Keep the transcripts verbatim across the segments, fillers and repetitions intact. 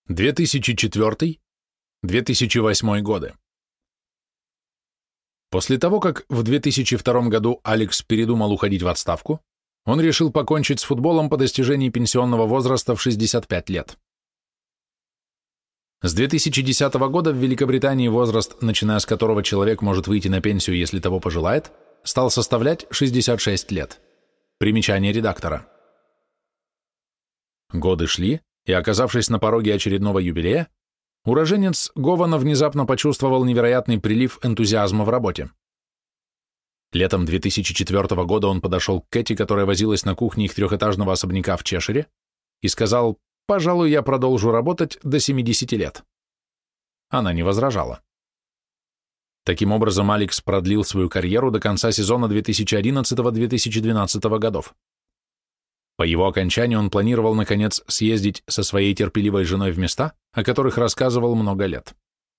две тысячи четвёртый — две тысячи восьмой годы. После того, как в две тысячи втором году Алекс передумал уходить в отставку, он решил покончить с футболом по достижении пенсионного возраста в шестьдесят пять лет. С две тысячи десятого года в Великобритании возраст, начиная с которого человек может выйти на пенсию, если того пожелает, стал составлять шестьдесят шесть лет. Примечание редактора. Годы шли, и, оказавшись на пороге очередного юбилея, уроженец Гована внезапно почувствовал невероятный прилив энтузиазма в работе. Летом две тысячи четвёртого года он подошел к Кэти, которая возилась на кухне их трехэтажного особняка в Чешире, и сказал: «Пожалуй, я продолжу работать до семидесяти лет». Она не возражала. Таким образом, Алекс продлил свою карьеру до конца сезона две тысячи одиннадцатого — две тысячи двенадцатого годов. По его окончании он планировал, наконец, съездить со своей терпеливой женой в места, о которых рассказывал много лет.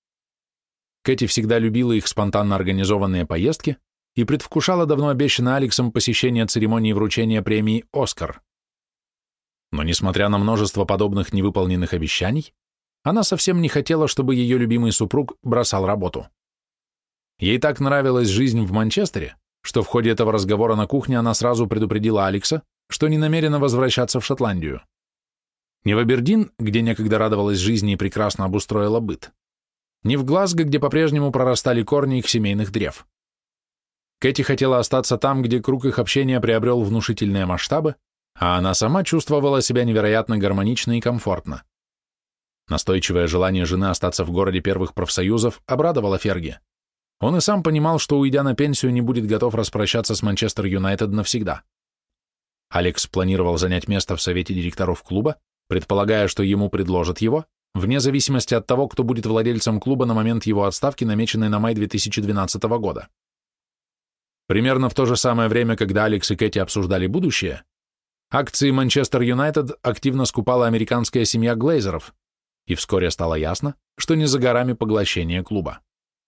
Кэти всегда любила их спонтанно организованные поездки и предвкушала давно обещанное Алексом посещение церемонии вручения премии «Оскар». Но, несмотря на множество подобных невыполненных обещаний, она совсем не хотела, чтобы ее любимый супруг бросал работу. Ей так нравилась жизнь в Манчестере, что в ходе этого разговора на кухне она сразу предупредила Алекса, что не намерена возвращаться в Шотландию. Не в Абердин, где некогда радовалась жизни и прекрасно обустроила быт, не в Глазго, где по-прежнему прорастали корни их семейных древ. Кэти хотела остаться там, где круг их общения приобрел внушительные масштабы, а она сама чувствовала себя невероятно гармонично и комфортно. Настойчивое желание жены остаться в городе первых профсоюзов обрадовало Ферги. Он и сам понимал, что, уйдя на пенсию, не будет готов распрощаться с Манчестер Юнайтед навсегда. Алекс планировал занять место в совете директоров клуба, предполагая, что ему предложат его, вне зависимости от того, кто будет владельцем клуба на момент его отставки, намеченной на май две тысячи двенадцатого года. Примерно в то же самое время, когда Алекс и Кэти обсуждали будущее, акции Манчестер Юнайтед активно скупала американская семья Глейзеров, и вскоре стало ясно, что не за горами поглощение клуба.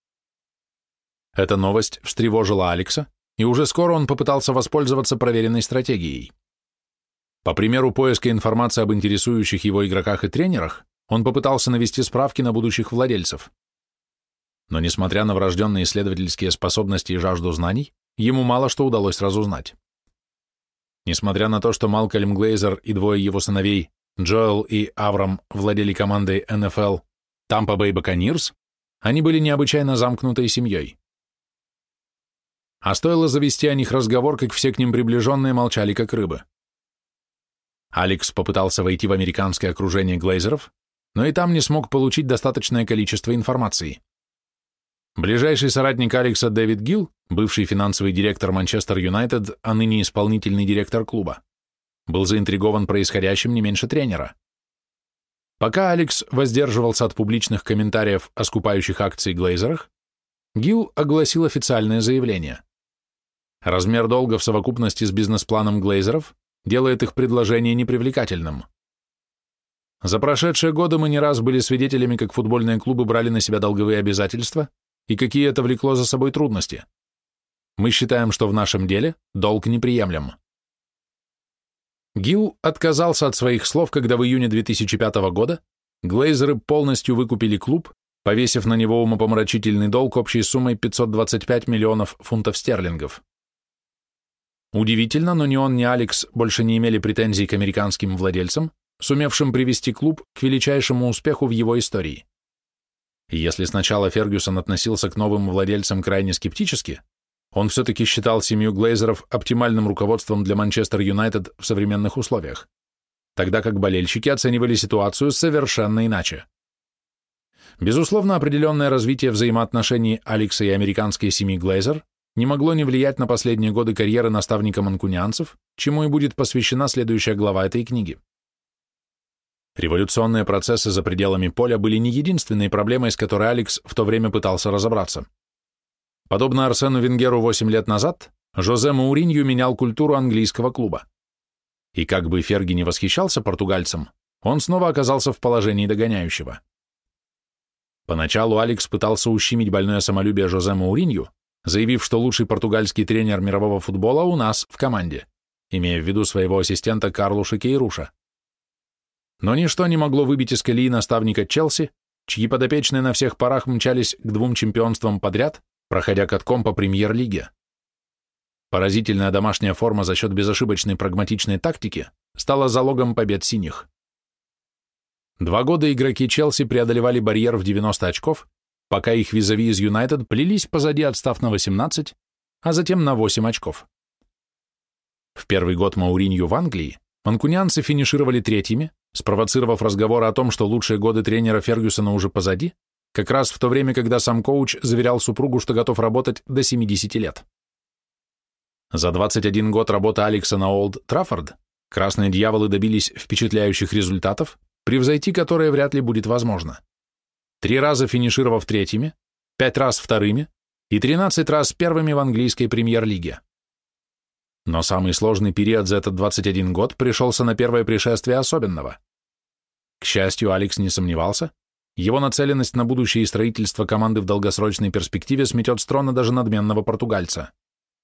Эта новость встревожила Алекса, и уже скоро он попытался воспользоваться проверенной стратегией. По примеру поиска информации об интересующих его игроках и тренерах, он попытался навести справки на будущих владельцев. Но, несмотря на врожденные исследовательские способности и жажду знаний, ему мало что удалось разузнать. Несмотря на то, что Малкольм Глейзер и двое его сыновей, Джоэл и Аврам, владели командой эн эф эл Tampa Bay Buccaneers, они были необычайно замкнутой семьей. А стоило завести о них разговор, как все к ним приближенные молчали, как рыбы. Алекс попытался войти в американское окружение Глейзеров, но и там не смог получить достаточное количество информации. Ближайший соратник Алекса Дэвид Гилл, бывший финансовый директор Манчестер Юнайтед, а ныне исполнительный директор клуба, был заинтригован происходящим не меньше тренера. Пока Алекс воздерживался от публичных комментариев о скупающих акции Глейзерах, Гилл огласил официальное заявление. Размер долга в совокупности с бизнес-планом Глейзеров делает их предложение непривлекательным. За прошедшие годы мы не раз были свидетелями, как футбольные клубы брали на себя долговые обязательства и какие это влекло за собой трудности. Мы считаем, что в нашем деле долг неприемлем. Гилл отказался от своих слов, когда в июне две тысячи пятого года Глейзеры полностью выкупили клуб, повесив на него умопомрачительный долг общей суммой пятьсот двадцать пять миллионов фунтов стерлингов. Удивительно, но ни он, ни Алекс больше не имели претензий к американским владельцам, сумевшим привести клуб к величайшему успеху в его истории. И если сначала Фергюсон относился к новым владельцам крайне скептически, он все-таки считал семью Глейзеров оптимальным руководством для Манчестер Юнайтед в современных условиях, тогда как болельщики оценивали ситуацию совершенно иначе. Безусловно, определенное развитие взаимоотношений Алекса и американской семьи Глейзер не могло не влиять на последние годы карьеры наставника манкунианцев, чему и будет посвящена следующая глава этой книги. Революционные процессы за пределами поля были не единственной проблемой, с которой Алекс в то время пытался разобраться. Подобно Арсену Венгеру восемь лет назад, Жозе Мауринью менял культуру английского клуба. И как бы Ферги не восхищался португальцем, он снова оказался в положении догоняющего. Поначалу Алекс пытался ущемить больное самолюбие Жозе Мауринью, заявив, что лучший португальский тренер мирового футбола у нас в команде, имея в виду своего ассистента Карлуша Кейруша. Но ничто не могло выбить из колеи наставника Челси, чьи подопечные на всех парах мчались к двум чемпионствам подряд, проходя катком по премьер-лиге. Поразительная домашняя форма за счет безошибочной прагматичной тактики стала залогом побед синих. Два года игроки Челси преодолевали барьер в девяносто очков, пока их визави из Юнайтед плелись позади, отстав на восемнадцать, а затем на восемь очков. В первый год Мауринью в Англии манкунианцы финишировали третьими, спровоцировав разговор о том, что лучшие годы тренера Фергюсона уже позади, как раз в то время, когда сам коуч заверял супругу, что готов работать до семидесяти лет. За двадцать один год работы Алекса на Олд Траффорд красные дьяволы добились впечатляющих результатов, превзойти которые вряд ли будет возможно. Три раза финишировав третьими, пять раз вторыми и тринадцать раз первыми в английской премьер-лиге. Но самый сложный период за этот двадцать один год пришелся на первое пришествие особенного. К счастью, Алекс не сомневался, его нацеленность на будущее и строительство команды в долгосрочной перспективе сметет с трона даже надменного португальца.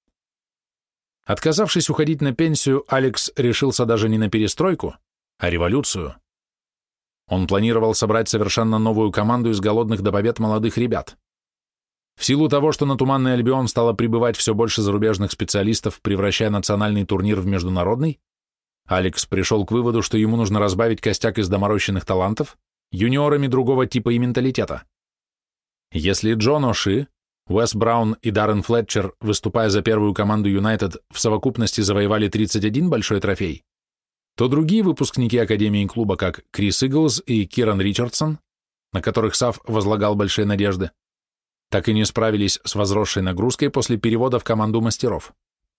Отказавшись уходить на пенсию, Алекс решился даже не на перестройку, а революцию. Он планировал собрать совершенно новую команду из голодных до побед молодых ребят. В силу того, что на Туманный Альбион стало прибывать все больше зарубежных специалистов, превращая национальный турнир в международный, Алекс пришел к выводу, что ему нужно разбавить костяк из доморощенных талантов юниорами другого типа и менталитета. Если Джон О'Ши, Уэс Браун и Даррен Флетчер, выступая за первую команду Юнайтед, в совокупности завоевали тридцать один большой трофей, то другие выпускники Академии клуба, как Крис Иглс и Киран Ричардсон, на которых Сав возлагал большие надежды, так и не справились с возросшей нагрузкой после перевода в команду мастеров.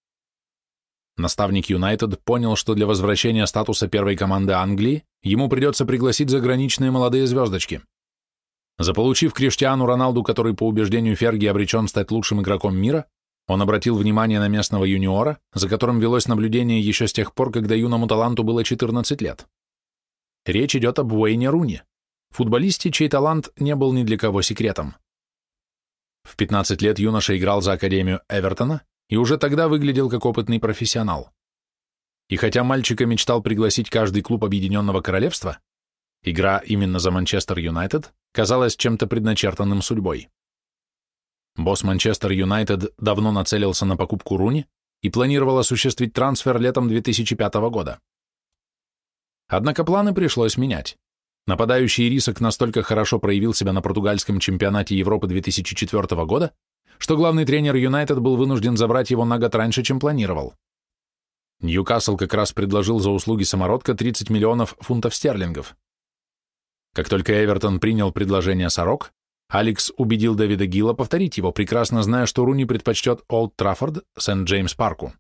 Наставник Юнайтед понял, что для возвращения статуса первой команды Англии ему придется пригласить заграничные молодые звездочки. Заполучив Криштиану Роналду, который по убеждению Ферги обречен стать лучшим игроком мира, он обратил внимание на местного юниора, за которым велось наблюдение еще с тех пор, когда юному таланту было четырнадцать лет. Речь идет об Уэйне Руни, футболисте, чей талант не был ни для кого секретом. В пятнадцать лет юноша играл за Академию Эвертона и уже тогда выглядел как опытный профессионал. И хотя мальчика мечтал пригласить каждый клуб Объединенного Королевства, игра именно за Манчестер Юнайтед казалась чем-то предначертанным судьбой. Босс Манчестер Юнайтед давно нацелился на покупку Руни и планировал осуществить трансфер летом две тысячи пятого года. Однако планы пришлось менять. Нападающий Рисок настолько хорошо проявил себя на португальском чемпионате Европы две тысячи четвёртого года, что главный тренер Юнайтед был вынужден забрать его на год раньше, чем планировал. Ньюкасл как раз предложил за услуги самородка тридцать миллионов фунтов стерлингов. Как только Эвертон принял предложение Сорок, Алекс убедил Дэвида Гилла повторить его, прекрасно зная, что Руни предпочтет Олд Траффорд Сент-Джеймс-Парку.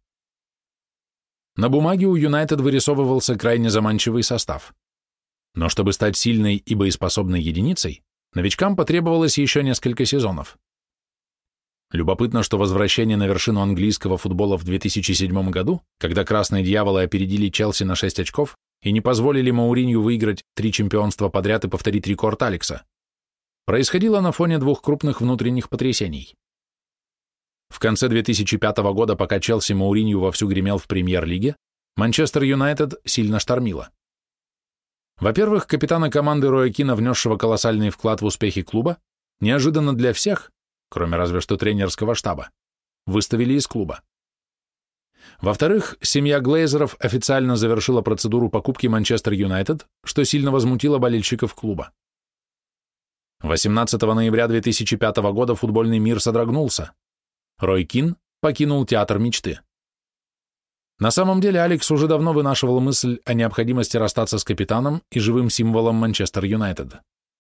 На бумаге у Юнайтед вырисовывался крайне заманчивый состав. Но чтобы стать сильной и боеспособной единицей, новичкам потребовалось еще несколько сезонов. Любопытно, что возвращение на вершину английского футбола в две тысячи седьмом году, когда красные дьяволы опередили Челси на шесть очков и не позволили Мауринью выиграть три чемпионства подряд и повторить рекорд Алекса, происходило на фоне двух крупных внутренних потрясений. В конце две тысячи пятого года, пока Челси Мауринью вовсю гремел в премьер-лиге, Манчестер Юнайтед сильно штормило. Во-первых, капитана команды Роя Кина, внесшего колоссальный вклад в успехи клуба, неожиданно для всех, кроме разве что тренерского штаба, выставили из клуба. Во-вторых, семья Глейзеров официально завершила процедуру покупки Манчестер Юнайтед, что сильно возмутило болельщиков клуба. восемнадцатого ноября две тысячи пятого года футбольный мир содрогнулся. Рой Кин покинул театр мечты. На самом деле Алекс уже давно вынашивал мысль о необходимости расстаться с капитаном и живым символом Манчестер Юнайтед.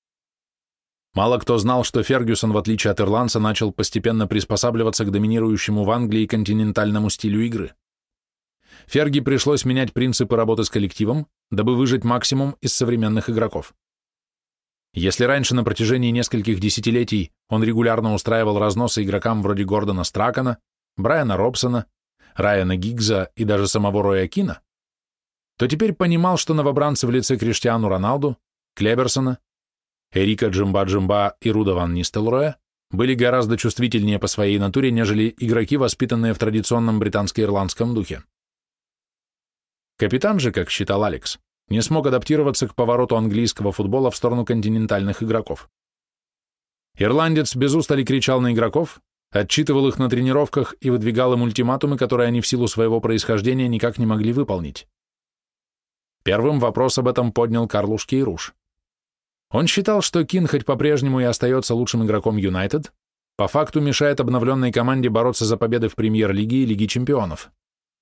Мало кто знал, что Фергюсон, в отличие от ирландца, начал постепенно приспосабливаться к доминирующему в Англии континентальному стилю игры. Ферги пришлось менять принципы работы с коллективом, дабы выжать максимум из современных игроков. Если раньше на протяжении нескольких десятилетий он регулярно устраивал разносы игрокам вроде Гордона Стракана, Брайана Робсона, Райана Гиггза и даже самого Роя Кина, то теперь понимал, что новобранцы в лице Криштиану Роналду, Клеберсона, Эрика Джимба-Джимба и Руда ван Нистелрooя были гораздо чувствительнее по своей натуре, нежели игроки, воспитанные в традиционном британско-ирландском духе. Капитан же, как считал Алекс, не смог адаптироваться к повороту английского футбола в сторону континентальных игроков. Ирландец без устали кричал на игроков, отчитывал их на тренировках и выдвигал им ультиматумы, которые они в силу своего происхождения никак не могли выполнить. Первым вопрос об этом поднял Карлуш Кейруш. Он считал, что Кин, хоть по-прежнему и остается лучшим игроком Юнайтед, по факту мешает обновленной команде бороться за победы в Премьер-лиге и Лиге чемпионов.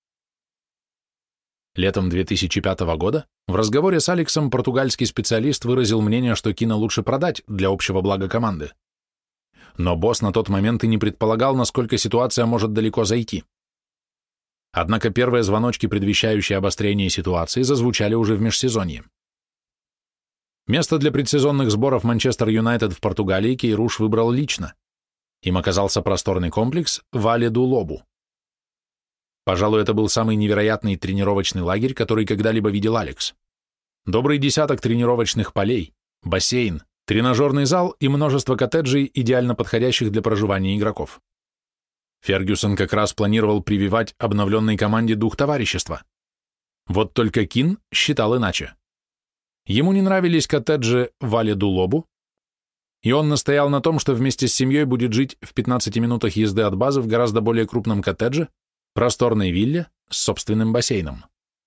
Летом две тысячи пятого года в разговоре с Алексом португальский специалист выразил мнение, что Кина лучше продать для общего блага команды. Но босс на тот момент и не предполагал, насколько ситуация может далеко зайти. Однако первые звоночки, предвещающие обострение ситуации, зазвучали уже в межсезонье. Место для предсезонных сборов Манчестер Юнайтед в Португалии Кейруш выбрал лично. Им оказался просторный комплекс Вале-ду-Лобу. Пожалуй, это был самый невероятный тренировочный лагерь, который когда-либо видел Алекс. Добрый десяток тренировочных полей, бассейн, тренажерный зал и множество коттеджей, идеально подходящих для проживания игроков. Фергюсон как раз планировал прививать обновленной команде дух товарищества. Вот только Кин считал иначе. Ему не нравились коттеджи Вале-ду-Лобу, и он настоял на том, что вместе с семьей будет жить в пятнадцати минутах езды от базы в гораздо более крупном коттедже, просторной вилле с собственным бассейном.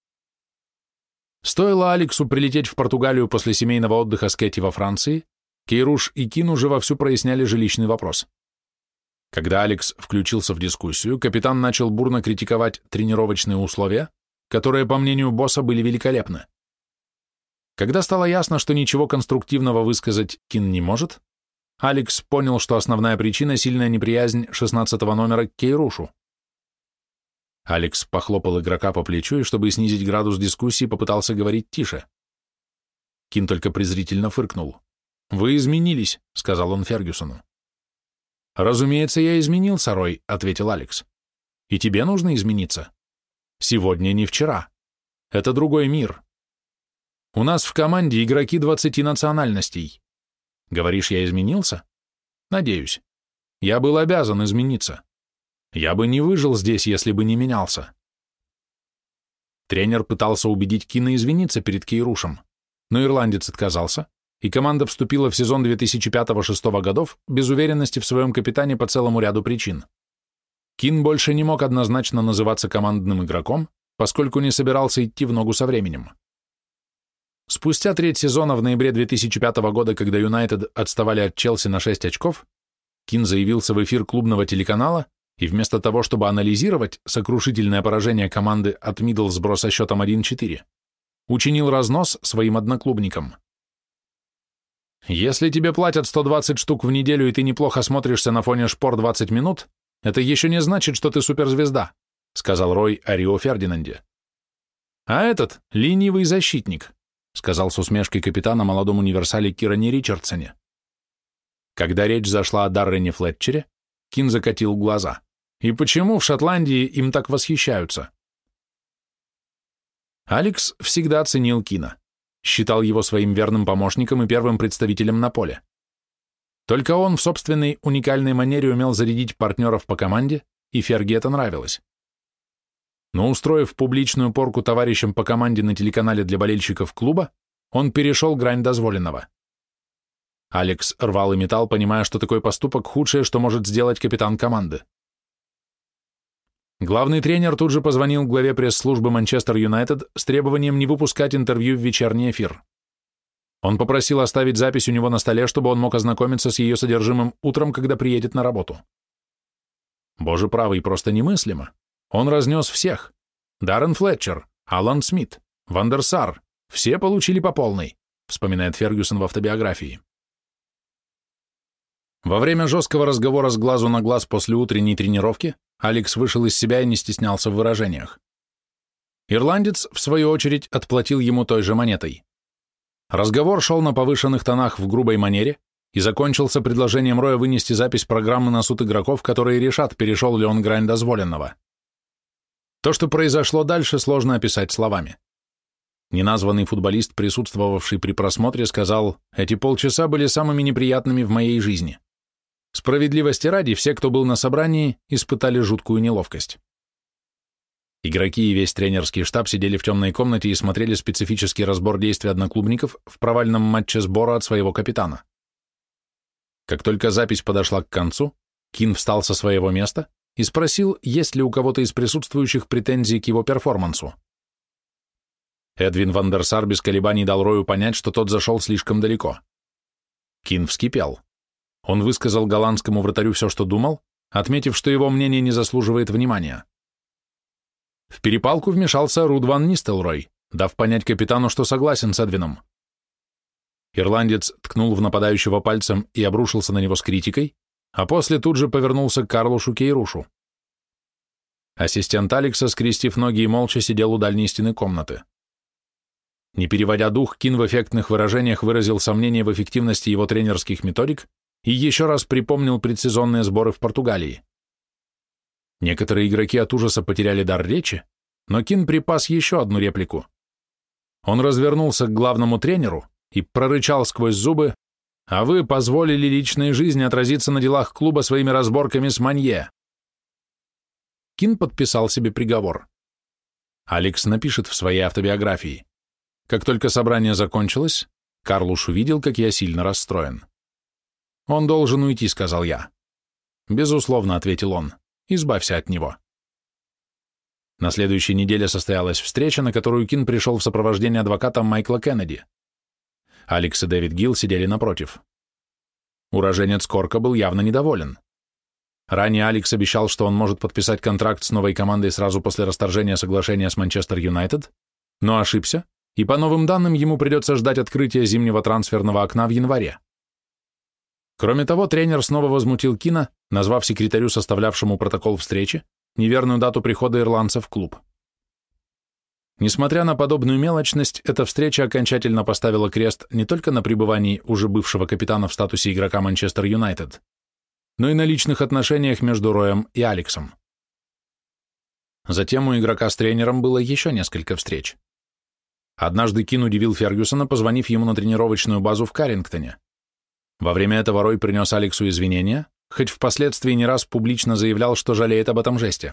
Стоило Алексу прилететь в Португалию после семейного отдыха с Кэти во Франции, Кейруш и Кин уже вовсю проясняли жилищный вопрос. Когда Алекс включился в дискуссию, капитан начал бурно критиковать тренировочные условия, которые, по мнению босса, были великолепны. Когда стало ясно, что ничего конструктивного высказать Кин не может, Алекс понял, что основная причина — сильная неприязнь шестнадцатого номера к Кейрушу. Алекс похлопал игрока по плечу и, чтобы снизить градус дискуссии, попытался говорить тише. Кин только презрительно фыркнул. «Вы изменились», — сказал он Фергюсону. «Разумеется, я изменился, Рой», — ответил Алекс. «И тебе нужно измениться. Сегодня не вчера. Это другой мир. У нас в команде игроки двадцати национальностей. Говоришь, я изменился? Надеюсь. Я был обязан измениться. Я бы не выжил здесь, если бы не менялся». Тренер пытался убедить Кина извиниться перед Кейрушем, но ирландец отказался, и команда вступила в сезон две тысячи пятого — две тысячи шестого годов без уверенности в своем капитане по целому ряду причин. Кин больше не мог однозначно называться командным игроком, поскольку не собирался идти в ногу со временем. Спустя треть сезона в ноябре две тысячи пятого года, когда Юнайтед отставали от Челси на шесть очков, Кин заявился в эфир клубного телеканала и вместо того, чтобы анализировать сокрушительное поражение команды от Миддлсбро со счетом один четыре, учинил разнос своим одноклубникам. «Если тебе платят сто двадцать штук в неделю, и ты неплохо смотришься на фоне шпор двадцать минут, это еще не значит, что ты суперзвезда», сказал Рой о Рио Фердинанде. «А этот — ленивый защитник», сказал с усмешкой капитана молодом универсале Киране Ричардсоне. Когда речь зашла о Даррене Флетчере, Кин закатил глаза. И почему в Шотландии им так восхищаются? Алекс всегда ценил Кина, считал его своим верным помощником и первым представителем на поле. Только он в собственной уникальной манере умел зарядить партнеров по команде, и Ферги это нравилось. Но устроив публичную порку товарищам по команде на телеканале для болельщиков клуба, он перешел грань дозволенного. Алекс рвал и металл, понимая, что такой поступок — худшее, что может сделать капитан команды. Главный тренер тут же позвонил главе пресс-службы Манчестер Юнайтед с требованием не выпускать интервью в вечерний эфир. Он попросил оставить запись у него на столе, чтобы он мог ознакомиться с ее содержимым утром, когда приедет на работу. Боже правый, просто немыслимо. Он разнес всех. Даррен Флетчер, Алан Смит, Ван дер Сар — все получили по полной, вспоминает Фергюсон в автобиографии. Во время жесткого разговора с глазу на глаз после утренней тренировки Алекс вышел из себя и не стеснялся в выражениях. Ирландец, в свою очередь, отплатил ему той же монетой. Разговор шел на повышенных тонах в грубой манере и закончился предложением Роя вынести запись программы на суд игроков, которые решат, перешел ли он грань дозволенного. То, что произошло дальше, сложно описать словами. Неназванный футболист, присутствовавший при просмотре, сказал: «Эти полчаса были самыми неприятными в моей жизни. Справедливости ради, все, кто был на собрании, испытали жуткую неловкость». Игроки и весь тренерский штаб сидели в темной комнате и смотрели специфический разбор действий одноклубников в провальном матче сбора от своего капитана. Как только запись подошла к концу, Кин встал со своего места и спросил, есть ли у кого-то из присутствующих претензии к его перформансу. Эдвин ван дер Сар без колебаний дал Рою понять, что тот зашел слишком далеко. Кин вскипел. Он высказал голландскому вратарю все, что думал, отметив, что его мнение не заслуживает внимания. В перепалку вмешался Руд ван Нистелрой, дав понять капитану, что согласен с Эдвином. Ирландец ткнул в нападающего пальцем и обрушился на него с критикой, а после тут же повернулся к Карлушу Кейрушу. Ассистент Алекса, скрестив ноги и молча, сидел у дальней стены комнаты. Не переводя дух, Кин в эффектных выражениях выразил сомнение в эффективности его тренерских методик и еще раз припомнил предсезонные сборы в Португалии. Некоторые игроки от ужаса потеряли дар речи, но Кин припас еще одну реплику. Он развернулся к главному тренеру и прорычал сквозь зубы: «А вы позволили личной жизни отразиться на делах клуба своими разборками с Манье». Кин подписал себе приговор. Алекс напишет в своей автобиографии: «Как только собрание закончилось, Карлуш увидел, как я сильно расстроен». «Он должен уйти», — сказал я. «Безусловно», — ответил он. «Избавься от него». На следующей неделе состоялась встреча, на которую Кин пришел в сопровождении адвоката Майкла Кеннеди. Алекс и Дэвид Гилл сидели напротив. Уроженец Корка был явно недоволен. Ранее Алекс обещал, что он может подписать контракт с новой командой сразу после расторжения соглашения с Манчестер Юнайтед, но ошибся, и по новым данным ему придется ждать открытия зимнего трансферного окна в январе. Кроме того, тренер снова возмутил Кина, назвав секретарю, составлявшему протокол встречи, неверную дату прихода ирландца в клуб. Несмотря на подобную мелочность, эта встреча окончательно поставила крест не только на пребывании уже бывшего капитана в статусе игрока Манчестер Юнайтед, но и на личных отношениях между Роем и Алексом. Затем у игрока с тренером было еще несколько встреч. Однажды Кин удивил Фергюсона, позвонив ему на тренировочную базу в Каррингтоне. Во время этого Рой принес Алексу извинения, хоть впоследствии не раз публично заявлял, что жалеет об этом жесте.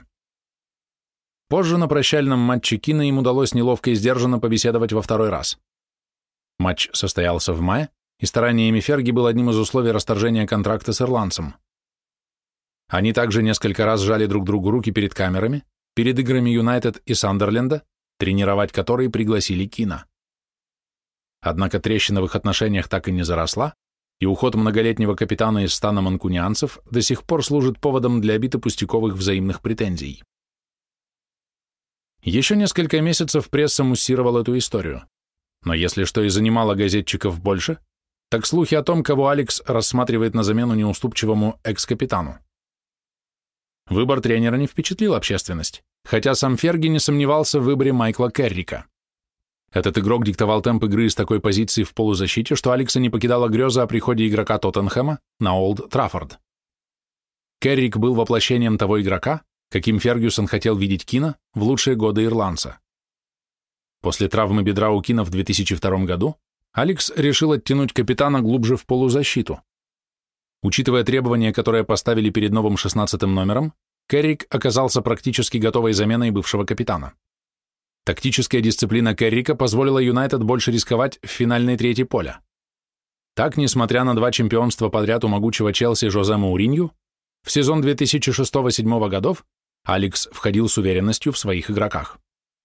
Позже на прощальном матче Кина им удалось неловко и сдержанно побеседовать во второй раз. Матч состоялся в мае, и стараниями Ферги был одним из условий расторжения контракта с ирландцем. Они также несколько раз сжали друг другу руки перед камерами, перед играми Юнайтед и Сандерленда, тренировать которые пригласили Кина. Однако трещина в их отношениях так и не заросла, и уход многолетнего капитана из стана манкунианцев до сих пор служит поводом для обид и пустяковых взаимных претензий. Еще несколько месяцев пресса муссировала эту историю, но если что и занимало газетчиков больше, так слухи о том, кого Алекс рассматривает на замену неуступчивому экс-капитану. Выбор тренера не впечатлил общественность, хотя сам Ферги не сомневался в выборе Майкла Керрика. Этот игрок диктовал темп игры из такой позиции в полузащите, что Алекса не покидала греза о приходе игрока Тоттенхэма на Олд Траффорд. Керрик был воплощением того игрока, каким Фергюсон хотел видеть Кина в лучшие годы ирландца. После травмы бедра у Кина в две тысячи втором году Алекс решил оттянуть капитана глубже в полузащиту. Учитывая требования, которые поставили перед новым шестнадцатым номером, Керрик оказался практически готовой заменой бывшего капитана. Тактическая дисциплина Керрика позволила Юнайтед больше рисковать в финальной трети поля. Так, несмотря на два чемпионства подряд у могучего Челси Жозе Мауринью, в сезон две тысячи шестого — две тысячи седьмого годов Алекс входил с уверенностью в своих игроках.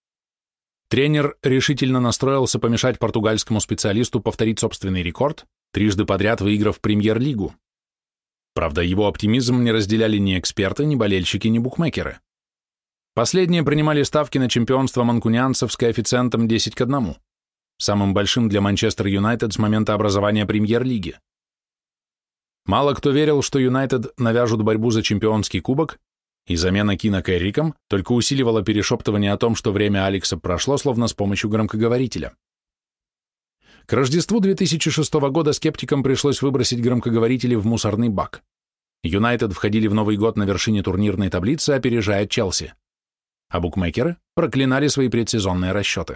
Тренер решительно настроился помешать португальскому специалисту повторить собственный рекорд, трижды подряд выиграв премьер-лигу. Правда, его оптимизм не разделяли ни эксперты, ни болельщики, ни букмекеры. Последние принимали ставки на чемпионство манкунианцев с коэффициентом десять к одному, самым большим для Манчестер Юнайтед с момента образования премьер-лиги. Мало кто верил, что Юнайтед навяжут борьбу за чемпионский кубок, и замена Кина Керриком только усиливала перешептывание о том, что время Алекса прошло, словно с помощью громкоговорителя. К Рождеству две тысячи шестого года скептикам пришлось выбросить громкоговорители в мусорный бак. Юнайтед входили в Новый год на вершине турнирной таблицы, опережая Челси. А букмекеры проклинали свои предсезонные расчеты.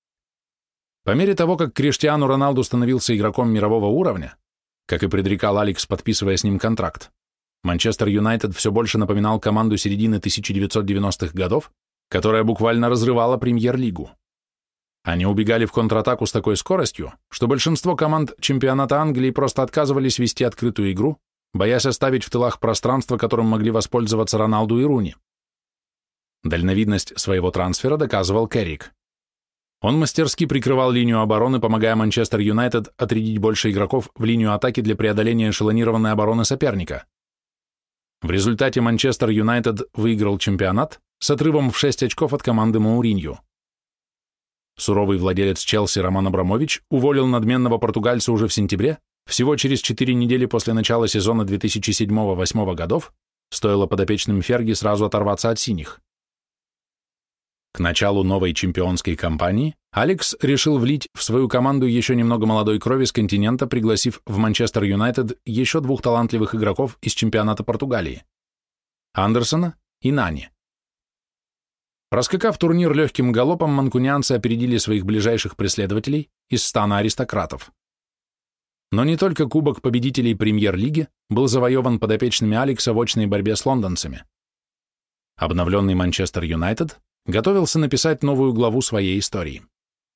По мере того, как Криштиану Роналду становился игроком мирового уровня, как и предрекал Алекс, подписывая с ним контракт, Манчестер Юнайтед все больше напоминал команду середины тысяча девятьсот девяностых годов, которая буквально разрывала премьер-лигу. Они убегали в контратаку с такой скоростью, что большинство команд чемпионата Англии просто отказывались вести открытую игру, боясь оставить в тылах пространство, которым могли воспользоваться Роналду и Руни. Дальновидность своего трансфера доказывал Керрик. Он мастерски прикрывал линию обороны, помогая Манчестер Юнайтед отрядить больше игроков в линию атаки для преодоления эшелонированной обороны соперника. В результате Манчестер Юнайтед выиграл чемпионат с отрывом в шесть очков от команды Мауринью. Суровый владелец Челси Роман Абрамович уволил надменного португальца уже в сентябре, всего через четыре недели после начала сезона две тысячи седьмого — две тысячи восьмого годов, стоило подопечным Ферги сразу оторваться от синих. К началу новой чемпионской кампании Алекс решил влить в свою команду еще немного молодой крови с континента, пригласив в Манчестер Юнайтед еще двух талантливых игроков из чемпионата Португалии – Андерсона и Нани. Проскакав турнир легким галопом, манкунианцы опередили своих ближайших преследователей из стана аристократов. Но не только Кубок победителей Премьер-лиги был завоеван подопечными Алекса в очной борьбе с лондонцами. Обновленный Манчестер Юнайтед готовился написать новую главу своей истории.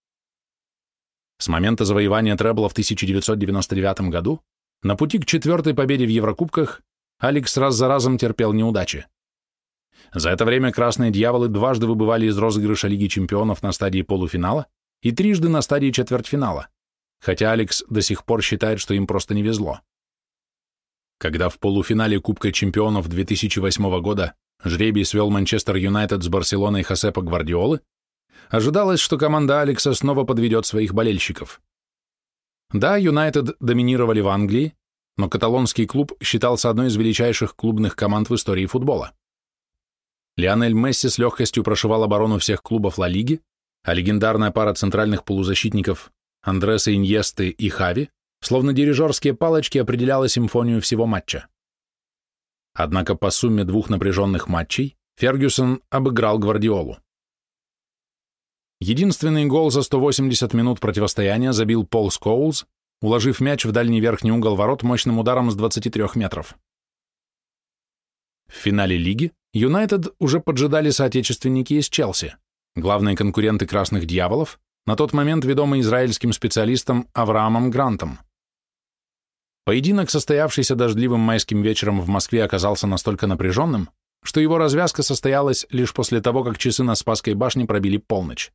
С момента завоевания требла в тысяча девятьсот девяносто девятом году на пути к четвертой победе в Еврокубках Алекс раз за разом терпел неудачи. За это время красные дьяволы дважды выбывали из розыгрыша Лиги чемпионов на стадии полуфинала и трижды на стадии четвертьфинала, хотя Алекс до сих пор считает, что им просто не везло. Когда в полуфинале Кубка чемпионов две тысячи восьмого года жребий свел Манчестер Юнайтед с Барселоной Хосепа Гвардиолы, ожидалось, что команда Алекса снова подведет своих болельщиков. Да, Юнайтед доминировали в Англии, но каталонский клуб считался одной из величайших клубных команд в истории футбола. Лионель Месси с легкостью прошивал оборону всех клубов Ла Лиги, а легендарная пара центральных полузащитников Андреса Иньесты и Хави, словно дирижерские палочки, определяла симфонию всего матча. Однако по сумме двух напряженных матчей Фергюсон обыграл Гвардиолу. Единственный гол за сто восемьдесят минут противостояния забил Пол Скоулз, уложив мяч в дальний верхний угол ворот мощным ударом с двадцати трёх метров. В финале лиги Юнайтед уже поджидали соотечественники из Челси, главные конкуренты Красных Дьяволов, на тот момент ведомый израильским специалистом Авраамом Грантом. Поединок, состоявшийся дождливым майским вечером в Москве, оказался настолько напряженным, что его развязка состоялась лишь после того, как часы на Спасской башне пробили полночь.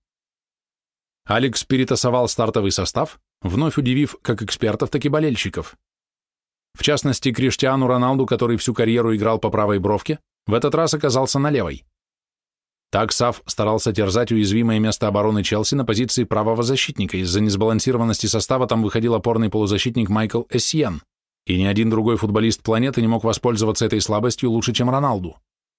Алекс перетасовал стартовый состав, вновь удивив как экспертов, так и болельщиков. В частности, Криштиану Роналду, который всю карьеру играл по правой бровке, в этот раз оказался на левой. Так Сав старался терзать уязвимое место обороны Челси на позиции правого защитника. Из-за несбалансированности состава там выходил опорный полузащитник Майкл Эссиен, и ни один другой футболист планеты не мог воспользоваться этой слабостью лучше, чем Роналду.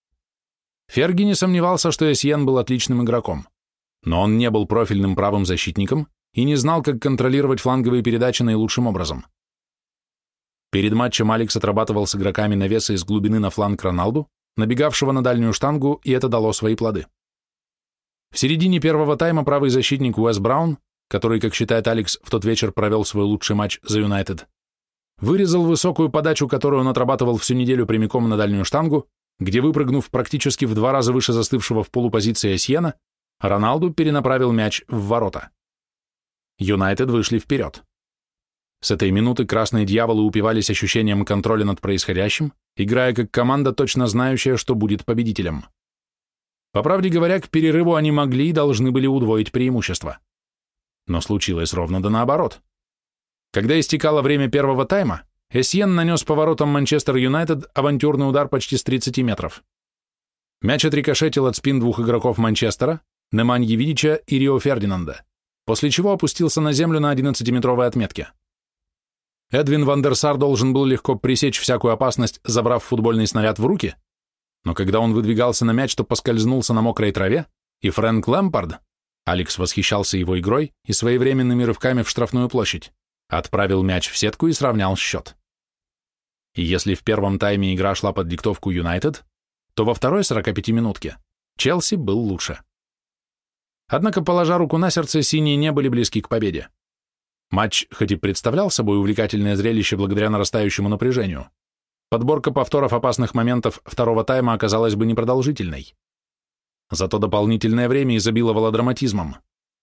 Ферги не сомневался, что Эссиен был отличным игроком, но он не был профильным правым защитником и не знал, как контролировать фланговые передачи наилучшим образом. Перед матчем Алекс отрабатывал с игроками навеса из глубины на фланг Роналду, набегавшего на дальнюю штангу, и это дало свои плоды. В середине первого тайма правый защитник Уэс Браун, который, как считает Алекс, в тот вечер провел свой лучший матч за Юнайтед, вырезал высокую подачу, которую он отрабатывал всю неделю прямиком на дальнюю штангу, где, выпрыгнув практически в два раза выше застывшего в полупозиции Эссиена, Роналду перенаправил мяч в ворота. Юнайтед вышли вперед. С этой минуты красные дьяволы упивались ощущением контроля над происходящим, играя как команда, точно знающая, что будет победителем. По правде говоря, к перерыву они могли и должны были удвоить преимущество. Но случилось ровно да наоборот. Когда истекало время первого тайма, Эссиен нанес по воротам Манчестер Юнайтед авантюрный удар почти с тридцати метров. Мяч отрикошетил от спин двух игроков Манчестера, Неманьи Видича и Рио Фердинанда, после чего опустился на землю на одиннадцатиметровой отметке. Эдвин ван дер Сар должен был легко пресечь всякую опасность, забрав футбольный снаряд в руки, но когда он выдвигался на мяч, то поскользнулся на мокрой траве, и Фрэнк Лэмпард, Алекс восхищался его игрой и своевременными рывками в штрафную площадь, отправил мяч в сетку и сравнял счет. И если в первом тайме игра шла под диктовку Юнайтед, то во второй сорокапятиминутке Челси был лучше. Однако, положа руку на сердце, синие не были близки к победе. Матч хоть и представлял собой увлекательное зрелище благодаря нарастающему напряжению, подборка повторов опасных моментов второго тайма оказалась бы непродолжительной. зато дополнительное время изобиловало драматизмом.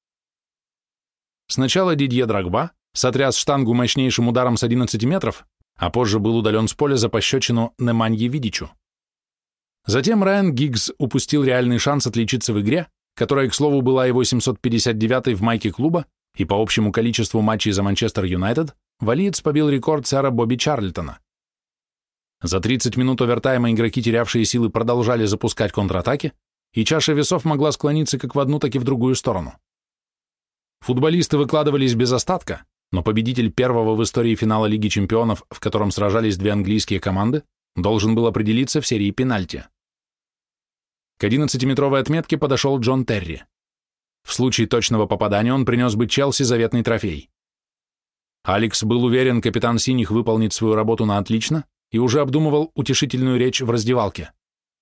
Сначала Дидье Дрогба сотряс штангу мощнейшим ударом с одиннадцати метров, а позже был удален с поля за пощечину Неманье Видичу. Затем Райан Гиггс упустил реальный шанс отличиться в игре, которая, к слову, была его семьсот пятьдесят девятой в майке клуба, и по общему количеству матчей за Манчестер Юнайтед валиец побил рекорд сэра Бобби Чарльтона. За тридцать минут овертайма игроки, терявшие силы, продолжали запускать контратаки, и чаша весов могла склониться как в одну, так и в другую сторону. Футболисты выкладывались без остатка, но победитель первого в истории финала Лиги чемпионов, в котором сражались две английские команды, должен был определиться в серии пенальти. К одиннадцатиметровой отметке подошел Джон Терри. В случае точного попадания он принес бы Челси заветный трофей. Алекс был уверен, капитан синих выполнит свою работу на отлично и уже обдумывал утешительную речь в раздевалке.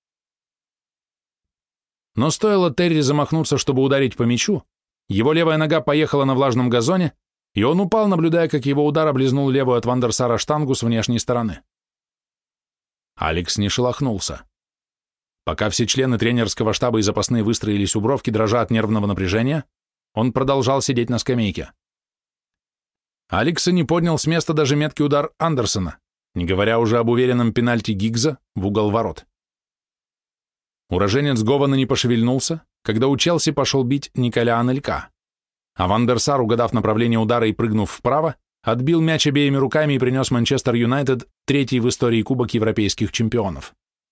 Но стоило Терри замахнуться, чтобы ударить по мячу, его левая нога поехала на влажном газоне, и он упал, наблюдая, как его удар облизнул левую от Ван дер Сара штангу с внешней стороны. Алекс не шелохнулся. Пока все члены тренерского штаба и запасные выстроились у бровки, дрожа от нервного напряжения, он продолжал сидеть на скамейке. Алекса не поднял с места даже меткий удар Андерсона, не говоря уже об уверенном пенальти Гиггза в угол ворот. Уроженец Гована не пошевельнулся, когда у Челси пошел бить Николя Анелька, а Ван дер Сар, угадав направление удара и прыгнув вправо, отбил мяч обеими руками и принес Манчестер Юнайтед третий в истории Кубок Европейских чемпионов.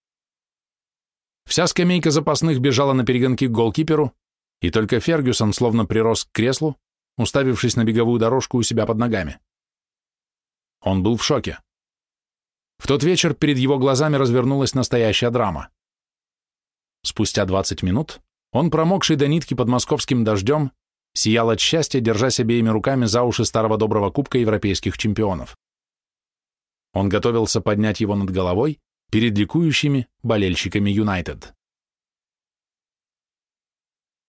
Вся скамейка запасных бежала на перегонки к голкиперу, и только Фергюсон словно прирос к креслу, уставившись на беговую дорожку у себя под ногами. Он был в шоке. В тот вечер перед его глазами развернулась настоящая драма. Спустя двадцать минут он, промокший до нитки под московским дождем, сиял от счастья, держась обеими руками за уши старого доброго Кубка Европейских чемпионов. Он готовился поднять его над головой перед ликующими болельщиками Юнайтед.